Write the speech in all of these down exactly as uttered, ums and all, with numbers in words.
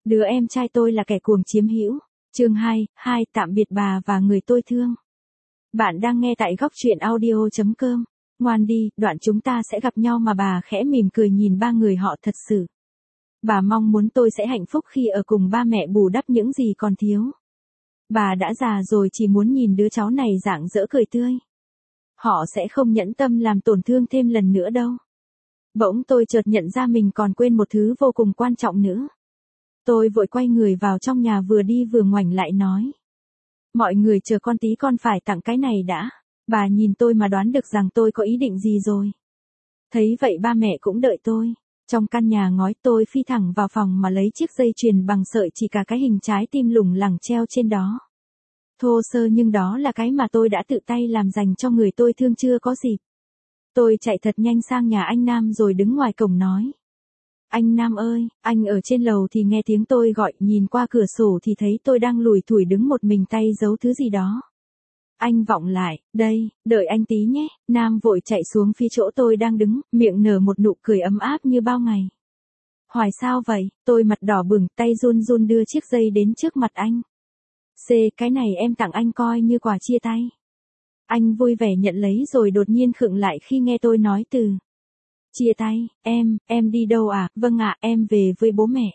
Đứa em trai tôi là kẻ cuồng chiếm hữu. Chương hai, hai tạm biệt bà và người tôi thương. Bạn đang nghe tại góc truyện audio chấm com. Ngoan đi, đoạn chúng ta sẽ gặp nhau mà bà khẽ mỉm cười nhìn ba người họ thật sự. Bà mong muốn tôi sẽ hạnh phúc khi ở cùng ba mẹ bù đắp những gì còn thiếu. Bà đã già rồi chỉ muốn nhìn đứa cháu này rạng rỡ cười tươi. Họ sẽ không nhẫn tâm làm tổn thương thêm lần nữa đâu. Bỗng tôi chợt nhận ra mình còn quên một thứ vô cùng quan trọng nữa. Tôi vội quay người vào trong nhà vừa đi vừa ngoảnh lại nói. Mọi người chờ con tí con phải tặng cái này đã. Bà nhìn tôi mà đoán được rằng tôi có ý định gì rồi. Thấy vậy ba mẹ cũng đợi tôi. Trong căn nhà ngói tôi phi thẳng vào phòng mà lấy chiếc dây chuyền bằng sợi chỉ cả cái hình trái tim lủng lẳng treo trên đó. Thô sơ nhưng đó là cái mà tôi đã tự tay làm dành cho người tôi thương chưa có dịp. Tôi chạy thật nhanh sang nhà anh Nam rồi đứng ngoài cổng nói. Anh Nam ơi, anh ở trên lầu thì nghe tiếng tôi gọi, nhìn qua cửa sổ thì thấy tôi đang lủi thủi đứng một mình tay giấu thứ gì đó. Anh vọng lại, đây, đợi anh tí nhé. Nam vội chạy xuống phía chỗ tôi đang đứng, miệng nở một nụ cười ấm áp như bao ngày. Hoài sao vậy? Tôi mặt đỏ bừng, tay run run đưa chiếc dây đến trước mặt anh. C, cái này em tặng anh coi như quà chia tay. Anh vui vẻ nhận lấy rồi đột nhiên khựng lại khi nghe tôi nói từ. Chia tay, em, em đi đâu à? Vâng ạ, em về với bố mẹ.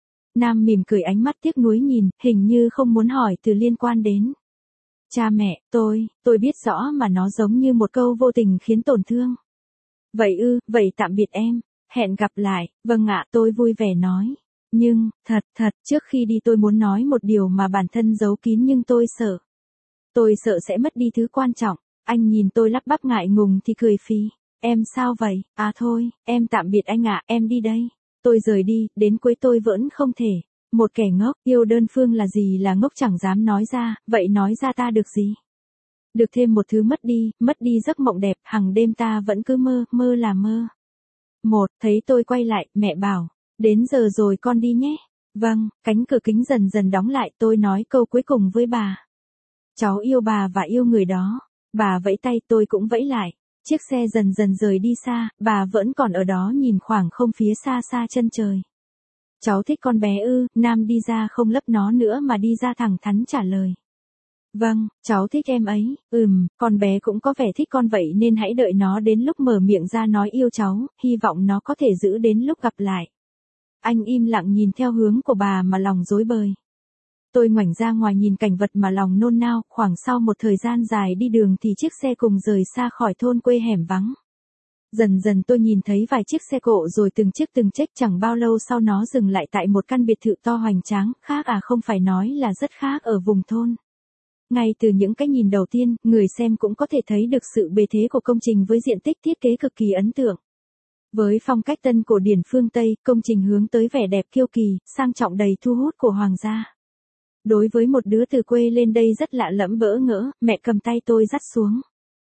Nam mỉm cười ánh mắt tiếc nuối nhìn, hình như không muốn hỏi từ liên quan đến. Cha mẹ, tôi, tôi biết rõ mà nó giống như một câu vô tình khiến tổn thương. Vậy ư, vậy tạm biệt em, hẹn gặp lại, vâng ạ, tôi vui vẻ nói. Nhưng, thật, thật, trước khi đi tôi muốn nói một điều mà bản thân giấu kín nhưng tôi sợ. Tôi sợ sẽ mất đi thứ quan trọng. Anh nhìn tôi lắp bắp ngại ngùng thì cười phì. Em sao vậy? À thôi, em tạm biệt anh ạ, em đi đây. Tôi rời đi, đến cuối tôi vẫn không thể. Một kẻ ngốc, yêu đơn phương là gì là ngốc chẳng dám nói ra, vậy nói ra ta được gì? Được thêm một thứ mất đi, mất đi giấc mộng đẹp, hằng đêm ta vẫn cứ mơ, mơ là mơ. Một, thấy tôi quay lại, mẹ bảo, đến giờ rồi con đi nhé. Vâng, cánh cửa kính dần dần đóng lại, tôi nói câu cuối cùng với bà. Cháu yêu bà và yêu người đó. Bà vẫy tay, tôi cũng vẫy lại. Chiếc xe dần dần rời đi xa, bà vẫn còn ở đó nhìn khoảng không phía xa xa chân trời. Cháu thích con bé ư? Nam đi ra không lấp nó nữa mà đi ra thẳng thắn trả lời. Vâng, cháu thích em ấy. Ừm, con bé cũng có vẻ thích con vậy nên hãy đợi nó đến lúc mở miệng ra nói yêu cháu, hy vọng nó có thể giữ đến lúc gặp lại. Anh im lặng nhìn theo hướng của bà mà lòng rối bời. Tôi ngoảnh ra ngoài nhìn cảnh vật mà lòng nôn nao, khoảng sau một thời gian dài đi đường thì chiếc xe cùng rời xa khỏi thôn quê hẻm vắng. Dần dần tôi nhìn thấy vài chiếc xe cộ rồi từng chiếc từng chiếc, chẳng bao lâu sau nó dừng lại tại một căn biệt thự to hoành tráng, khác à không phải nói là rất khác ở vùng thôn. Ngay từ những cái nhìn đầu tiên, người xem cũng có thể thấy được sự bề thế của công trình với diện tích thiết kế cực kỳ ấn tượng. Với phong cách tân cổ điển phương Tây, công trình hướng tới vẻ đẹp kiêu kỳ, sang trọng đầy thu hút của hoàng gia. Đối với một đứa từ quê lên đây rất lạ lẫm bỡ ngỡ, mẹ cầm tay tôi dắt xuống.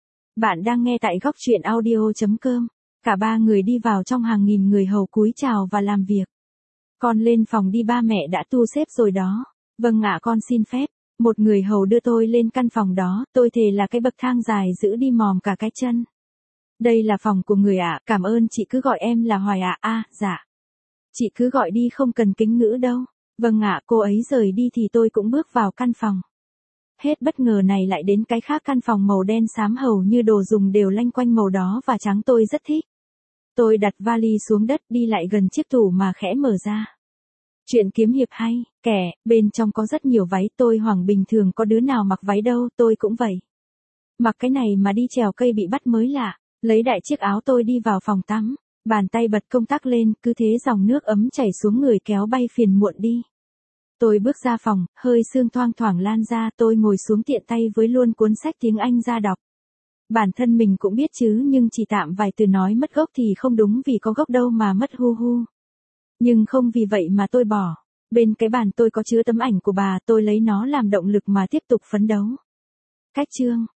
Bạn đang nghe tại góc truyện audio chấm com. Cả ba người đi vào trong, hàng nghìn người hầu cúi chào và làm việc. Con lên phòng đi, ba mẹ đã tu xếp rồi đó. Vâng ạ, con xin phép. Một người hầu đưa tôi lên căn phòng đó, tôi thề là cái bậc thang dài giữ đi mòn cả cái chân. Đây là phòng của người ạ, cảm ơn chị cứ gọi em là Hoài ạ. À, dạ. Chị cứ gọi đi, không cần kính ngữ đâu. Vâng ạ, cô ấy rời đi thì tôi cũng bước vào căn phòng. Hết bất ngờ này lại đến cái khác, căn phòng màu đen xám hầu như đồ dùng đều lanh quanh màu đỏ và trắng, tôi rất thích. Tôi đặt vali xuống đất, đi lại gần chiếc tủ mà khẽ mở ra. Chuyện kiếm hiệp hay, kẻ, bên trong có rất nhiều váy, tôi hoảng, bình thường có đứa nào mặc váy đâu, tôi cũng vậy. Mặc cái này mà đi trèo cây bị bắt mới lạ. Lấy đại chiếc áo tôi đi vào phòng tắm, bàn tay bật công tắc lên, cứ thế dòng nước ấm chảy xuống người kéo bay phiền muộn đi. Tôi bước ra phòng, hơi sương thoang thoảng lan ra, tôi ngồi xuống tiện tay với luôn cuốn sách tiếng Anh ra đọc. Bản thân mình cũng biết chứ, nhưng chỉ tạm vài từ, nói mất gốc thì không đúng, vì có gốc đâu mà mất hu hu. Nhưng không vì vậy mà tôi bỏ. Bên cái bàn tôi có chứa tấm ảnh của bà, tôi lấy nó làm động lực mà tiếp tục phấn đấu. Cách chương